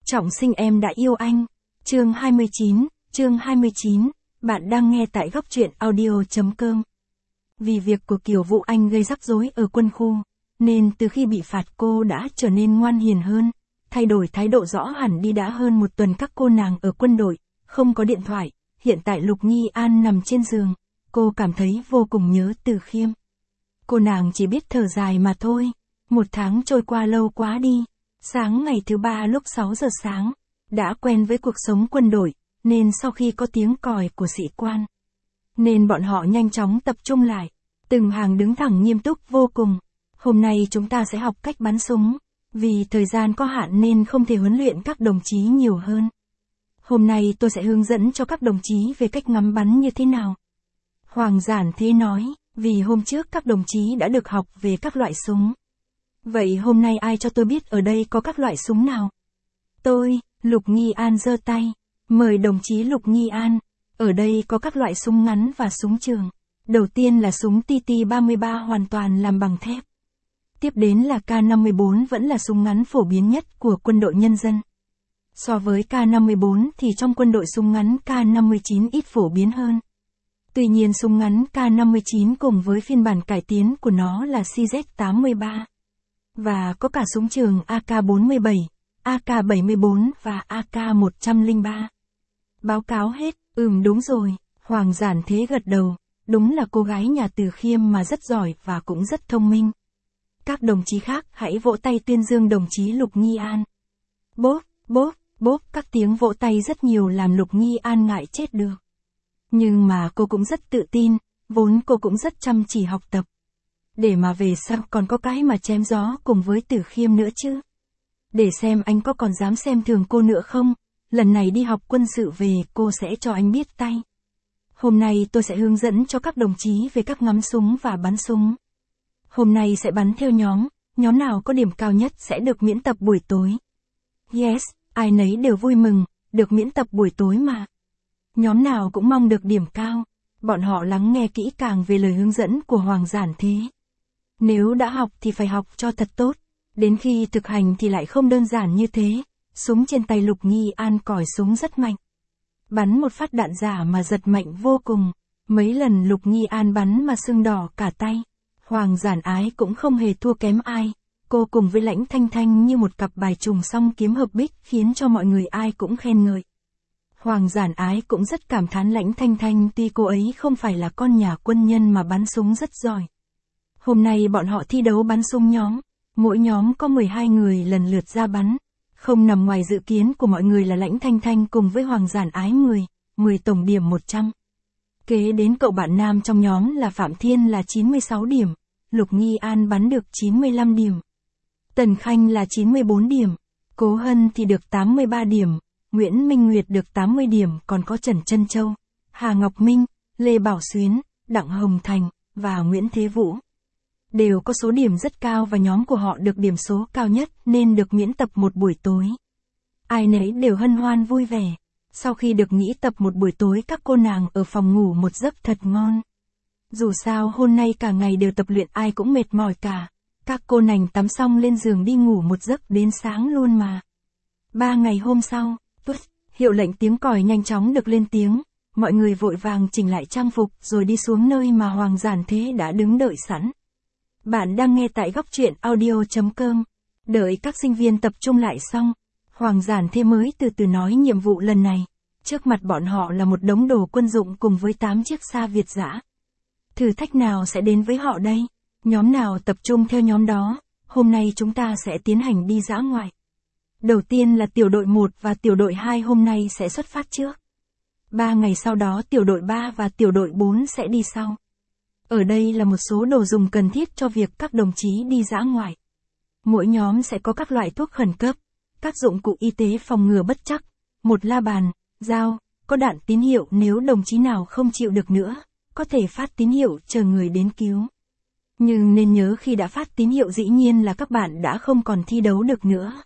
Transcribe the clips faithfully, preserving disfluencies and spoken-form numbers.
Trọng sinh em đã yêu anh. Chương hai mươi chín, chương hai mươi chín, bạn đang nghe tại góc truyện audio.com. Vì việc của Kiều Vũ Anh gây rắc rối ở quân khu, nên từ khi bị phạt cô đã trở nên ngoan hiền hơn, thay đổi thái độ rõ hẳn đi. Đã hơn một tuần các cô nàng ở quân đội, không có điện thoại, hiện tại Lục Nghi An nằm trên giường, cô cảm thấy vô cùng nhớ Từ Khiêm. Cô nàng chỉ biết thở dài mà thôi, một tháng trôi qua lâu quá đi. Sáng ngày thứ ba lúc sáu giờ sáng, đã quen với cuộc sống quân đội, nên sau khi có tiếng còi của sĩ quan, nên bọn họ nhanh chóng tập trung lại, từng hàng đứng thẳng nghiêm túc vô cùng. Hôm nay chúng ta sẽ học cách bắn súng, vì thời gian có hạn nên không thể huấn luyện các đồng chí nhiều hơn. Hôm nay tôi sẽ hướng dẫn cho các đồng chí về cách ngắm bắn như thế nào. Hoàng Giản Thế nói, vì hôm trước các đồng chí đã được học về các loại súng. Vậy hôm nay ai cho tôi biết ở đây có các loại súng nào? Tôi, Lục Nghi An giơ tay. Mời đồng chí Lục Nghi An. Ở đây có các loại súng ngắn và súng trường. Đầu tiên là súng T T ba mươi ba hoàn toàn làm bằng thép. Tiếp đến là K năm mươi bốn vẫn là súng ngắn phổ biến nhất của quân đội nhân dân. So với K năm mươi bốn thì trong quân đội súng ngắn K năm mươi chín ít phổ biến hơn. Tuy nhiên súng ngắn K năm mươi chín cùng với phiên bản cải tiến của nó là C Z tám mươi ba. Và có cả súng trường A K bốn mươi bảy, A K bảy mươi bốn và A K một không ba. Báo cáo hết, ừm đúng rồi, Hoàng Giản Thế gật đầu, đúng là cô gái nhà Từ Khiêm mà rất giỏi và cũng rất thông minh. Các đồng chí khác hãy vỗ tay tuyên dương đồng chí Lục Nghi An. Bốp, bốp, bốp, các tiếng vỗ tay rất nhiều làm Lục Nghi An ngại chết được. Nhưng mà cô cũng rất tự tin, vốn cô cũng rất chăm chỉ học tập. Để mà về sau còn có cái mà chém gió cùng với Từ Khiêm nữa chứ. Để xem anh có còn dám xem thường cô nữa không, lần này đi học quân sự về cô sẽ cho anh biết tay. Hôm nay tôi sẽ hướng dẫn cho các đồng chí về các ngắm súng và bắn súng. Hôm nay sẽ bắn theo nhóm, nhóm nào có điểm cao nhất sẽ được miễn tập buổi tối. Yes, ai nấy đều vui mừng, được miễn tập buổi tối mà. Nhóm nào cũng mong được điểm cao, bọn họ lắng nghe kỹ càng về lời hướng dẫn của Hoàng Giản Thế. Nếu đã học thì phải học cho thật tốt, đến khi thực hành thì lại không đơn giản như thế. Súng trên tay Lục Nghi An còi súng rất mạnh. Bắn một phát đạn giả mà giật mạnh vô cùng, mấy lần Lục Nghi An bắn mà sưng đỏ cả tay. Hoàng Giản Ái cũng không hề thua kém ai, cô cùng với Lãnh Thanh Thanh như một cặp bài trùng song kiếm hợp bích khiến cho mọi người ai cũng khen ngợi. Hoàng Giản Ái cũng rất cảm thán Lãnh Thanh Thanh tuy cô ấy không phải là con nhà quân nhân mà bắn súng rất giỏi. Hôm nay bọn họ thi đấu bắn súng nhóm, mỗi nhóm có mười hai người lần lượt ra bắn, không nằm ngoài dự kiến của mọi người là Lãnh Thanh Thanh cùng với Hoàng Giản Ái mười, mười tổng điểm một trăm. Kế đến cậu bạn nam trong nhóm là Phạm Thiên là chín mươi sáu điểm, Lục Nghi An bắn được chín mươi lăm điểm. Tần Khanh là chín mươi bốn điểm, Cố Hân thì được tám mươi ba điểm, Nguyễn Minh Nguyệt được tám mươi điểm, còn có Trần Trân Châu, Hà Ngọc Minh, Lê Bảo Xuyến, Đặng Hồng Thành và Nguyễn Thế Vũ. Đều có số điểm rất cao và nhóm của họ được điểm số cao nhất nên được miễn tập một buổi tối. Ai nấy đều hân hoan vui vẻ. Sau khi được nghỉ tập một buổi tối các cô nàng ở phòng ngủ một giấc thật ngon. Dù sao hôm nay cả ngày đều tập luyện ai cũng mệt mỏi cả. Các cô nàng tắm xong lên giường đi ngủ một giấc đến sáng luôn mà. Ba ngày hôm sau, tút, hiệu lệnh tiếng còi nhanh chóng được lên tiếng. Mọi người vội vàng chỉnh lại trang phục rồi đi xuống nơi mà Hoàng Giản Thế đã đứng đợi sẵn. Bạn đang nghe tại góc truyện audio.com. Đợi các sinh viên tập trung lại xong, Hoàng Giản Thế mới từ từ nói nhiệm vụ lần này. Trước mặt bọn họ là một đống đồ quân dụng cùng với tám chiếc xa Việt dã. Thử thách nào sẽ đến với họ đây? Nhóm nào tập trung theo nhóm đó, hôm nay chúng ta sẽ tiến hành đi dã ngoại. Đầu tiên là tiểu đội một và tiểu đội hai hôm nay sẽ xuất phát trước. Ba ngày sau đó tiểu đội ba và tiểu đội bốn sẽ đi sau. Ở đây là một số đồ dùng cần thiết cho việc các đồng chí đi dã ngoại. Mỗi nhóm sẽ có các loại thuốc khẩn cấp, các dụng cụ y tế phòng ngừa bất trắc, một la bàn, dao, có đạn tín hiệu nếu đồng chí nào không chịu được nữa, có thể phát tín hiệu chờ người đến cứu. Nhưng nên nhớ khi đã phát tín hiệu dĩ nhiên là các bạn đã không còn thi đấu được nữa.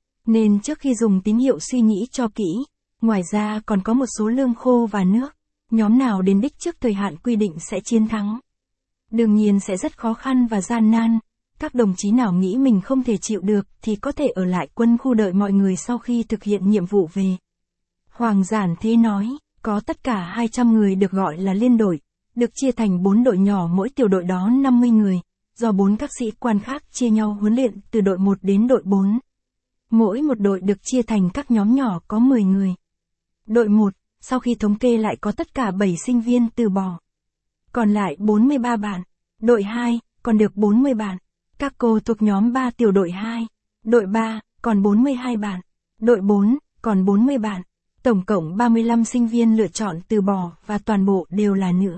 Nên trước khi dùng tín hiệu suy nghĩ cho kỹ, ngoài ra còn có một số lương khô và nước. Nhóm nào đến đích trước thời hạn quy định sẽ chiến thắng. Đương nhiên sẽ rất khó khăn và gian nan, Các đồng chí nào nghĩ mình không thể chịu được thì có thể ở lại quân khu đợi mọi người sau khi thực hiện nhiệm vụ về. Hoàng Giản Thế nói, có tất cả hai trăm người được gọi là liên đội, được chia thành bốn đội nhỏ, mỗi tiểu đội đó năm mươi người, do bốn các sĩ quan khác chia nhau huấn luyện từ đội một đến đội bốn. Mỗi một đội được chia thành các nhóm nhỏ có mười người. Đội một, sau khi thống kê lại có tất cả bảy sinh viên từ bỏ. Còn lại bốn mươi ba bạn. Đội hai, còn được bốn mươi bạn. Các cô thuộc nhóm ba tiểu đội hai. Đội ba, còn bốn mươi hai bạn. Đội bốn, còn bốn mươi bạn. Tổng cộng ba mươi lăm sinh viên lựa chọn từ bỏ và toàn bộ đều là nữ.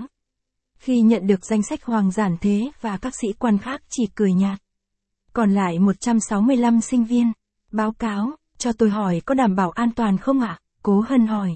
Khi nhận được danh sách, Hoàng Giản Thế và các sĩ quan khác chỉ cười nhạt. Còn lại một trăm sáu mươi lăm sinh viên. Báo cáo, cho tôi hỏi có đảm bảo an toàn không ạ? Cố Hân hỏi.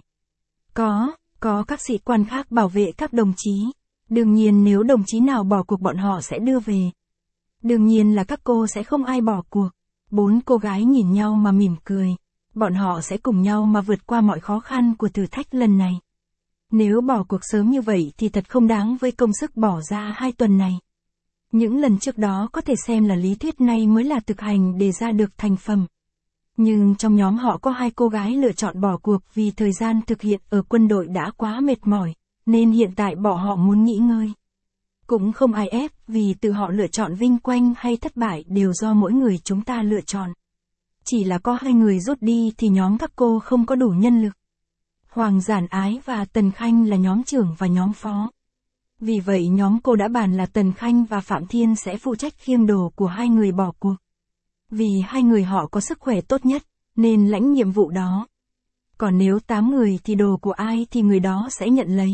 Có, có, các sĩ quan khác bảo vệ các đồng chí. Đương nhiên nếu đồng chí nào bỏ cuộc bọn họ sẽ đưa về. Đương nhiên là các cô sẽ không ai bỏ cuộc. Bốn cô gái nhìn nhau mà mỉm cười. Bọn họ sẽ cùng nhau mà vượt qua mọi khó khăn của thử thách lần này. Nếu bỏ cuộc sớm như vậy thì thật không đáng với công sức bỏ ra hai tuần này. Những lần trước đó có thể xem là lý thuyết, này mới là thực hành để ra được thành phẩm. Nhưng trong nhóm họ có hai cô gái lựa chọn bỏ cuộc vì thời gian thực hiện ở quân đội đã quá mệt mỏi, nên hiện tại bỏ họ muốn nghỉ ngơi. Cũng không ai ép, vì tự họ lựa chọn vinh quang hay thất bại đều do mỗi người chúng ta lựa chọn. Chỉ là có hai người rút đi thì nhóm các cô không có đủ nhân lực. Hoàng Giản Ái và Tần Khanh là nhóm trưởng và nhóm phó. Vì vậy nhóm cô đã bàn là Tần Khanh và Phạm Thiên sẽ phụ trách khiêng đồ của hai người bỏ cuộc. Vì hai người họ có sức khỏe tốt nhất, nên lãnh nhiệm vụ đó. Còn nếu tám người thì đồ của ai thì người đó sẽ nhận lấy.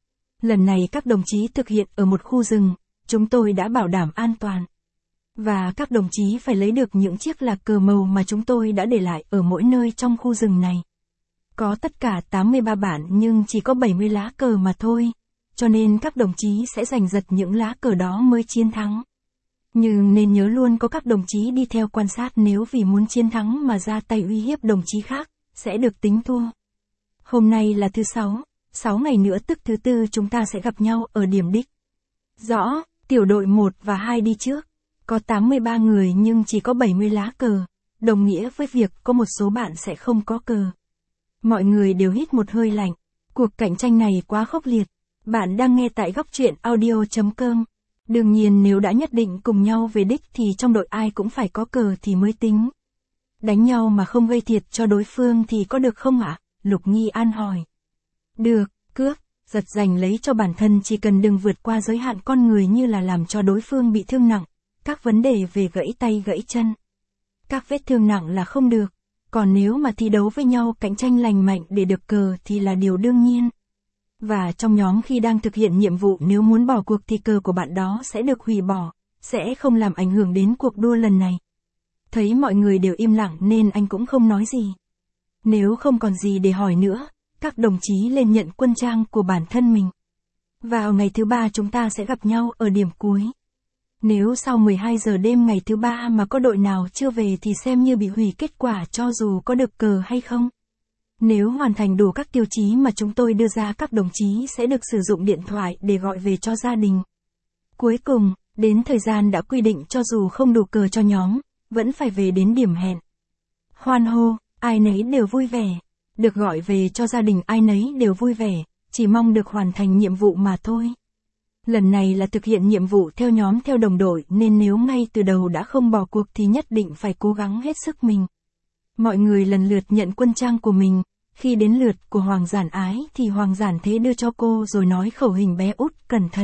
Lần này các đồng chí thực hiện ở một khu rừng, chúng tôi đã bảo đảm an toàn. Và các đồng chí phải lấy được những chiếc lạc cờ màu mà chúng tôi đã để lại ở mỗi nơi trong khu rừng này. Có tất cả tám mươi ba bản nhưng chỉ có bảy mươi lá cờ mà thôi, cho nên các đồng chí sẽ giành giật những lá cờ đó mới chiến thắng. Nhưng nên nhớ luôn có các đồng chí đi theo quan sát, nếu vì muốn chiến thắng mà ra tay uy hiếp đồng chí khác, sẽ được tính thua. Hôm nay là thứ sáu, sáu ngày nữa tức thứ tư chúng ta sẽ gặp nhau ở điểm đích. Rõ, tiểu đội một và hai đi trước. Có tám mươi ba người nhưng chỉ có bảy mươi lá cờ, đồng nghĩa với việc có một số bạn sẽ không có cờ. Mọi người đều hít một hơi lạnh. Cuộc cạnh tranh này quá khốc liệt. Bạn đang nghe tại góc truyện audio chấm com. Đương nhiên nếu đã nhất định cùng nhau về đích thì trong đội ai cũng phải có cờ thì mới tính. Đánh nhau mà không gây thiệt cho đối phương thì có được không ạ? Lục Nghi An hỏi. Được, cướp, giật giành lấy cho bản thân, chỉ cần đừng vượt qua giới hạn con người như là làm cho đối phương bị thương nặng. Các vấn đề về gãy tay gãy chân. Các vết thương nặng là không được. Còn nếu mà thi đấu với nhau cạnh tranh lành mạnh để được cờ thì là điều đương nhiên. Và trong nhóm khi đang thực hiện nhiệm vụ, nếu muốn bỏ cuộc thì cờ của bạn đó sẽ được hủy bỏ, sẽ không làm ảnh hưởng đến cuộc đua lần này. Thấy mọi người đều im lặng nên anh cũng không nói gì. Nếu không còn gì để hỏi nữa, các đồng chí lên nhận quân trang của bản thân mình. Vào ngày thứ ba chúng ta sẽ gặp nhau ở điểm cuối. Nếu sau mười hai giờ đêm ngày thứ ba mà có đội nào chưa về thì xem như bị hủy kết quả cho dù có được cờ hay không. Nếu hoàn thành đủ các tiêu chí mà chúng tôi đưa ra, các đồng chí sẽ được sử dụng điện thoại để gọi về cho gia đình. Cuối cùng, đến thời gian đã quy định cho dù không đủ cờ cho nhóm, vẫn phải về đến điểm hẹn. Hoan hô, ai nấy đều vui vẻ. Được gọi về cho gia đình ai nấy đều vui vẻ, chỉ mong được hoàn thành nhiệm vụ mà thôi. Lần này là thực hiện nhiệm vụ theo nhóm theo đồng đội nên nếu ngay từ đầu đã không bỏ cuộc thì nhất định phải cố gắng hết sức mình. Mọi người lần lượt nhận quân trang của mình. Khi đến lượt của Hoàng Giản Ái thì Hoàng Giản Thế đưa cho cô rồi nói khẩu hình bé út cẩn thận.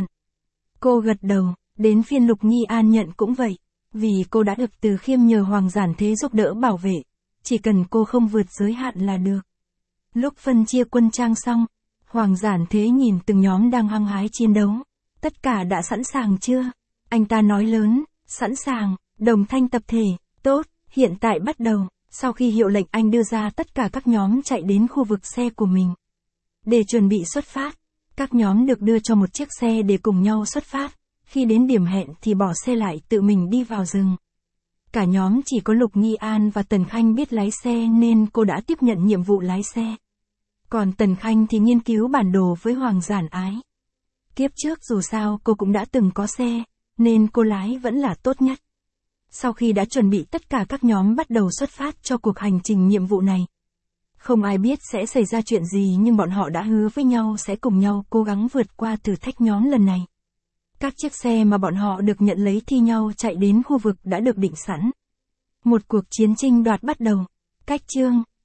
Cô gật đầu, đến phiên Lục Nghi An nhận cũng vậy. Vì cô đã được Từ Khiêm nhờ Hoàng Giản Thế giúp đỡ bảo vệ. Chỉ cần cô không vượt giới hạn là được. Lúc phân chia quân trang xong, Hoàng Giản Thế nhìn từng nhóm đang hăng hái chiến đấu. Tất cả đã sẵn sàng chưa? Anh ta nói lớn, sẵn sàng, đồng thanh tập thể, tốt, hiện tại bắt đầu. Sau khi hiệu lệnh anh đưa ra tất cả các nhóm chạy đến khu vực xe của mình. Để chuẩn bị xuất phát, các nhóm được đưa cho một chiếc xe để cùng nhau xuất phát. Khi đến điểm hẹn thì bỏ xe lại tự mình đi vào rừng. Cả nhóm chỉ có Lục Nghi An và Tần Khanh biết lái xe nên cô đã tiếp nhận nhiệm vụ lái xe. Còn Tần Khanh thì nghiên cứu bản đồ với Hoàng Giản Ái. Kiếp trước dù sao cô cũng đã từng có xe, nên cô lái vẫn là tốt nhất. Sau khi đã chuẩn bị tất cả, các nhóm bắt đầu xuất phát cho cuộc hành trình nhiệm vụ này. Không ai biết sẽ xảy ra chuyện gì, nhưng bọn họ đã hứa với nhau sẽ cùng nhau cố gắng vượt qua thử thách nhóm lần này. Các chiếc xe mà bọn họ được nhận lấy thi nhau chạy đến khu vực đã được định sẵn. Một cuộc chiến tranh đoạt bắt đầu. Cách chương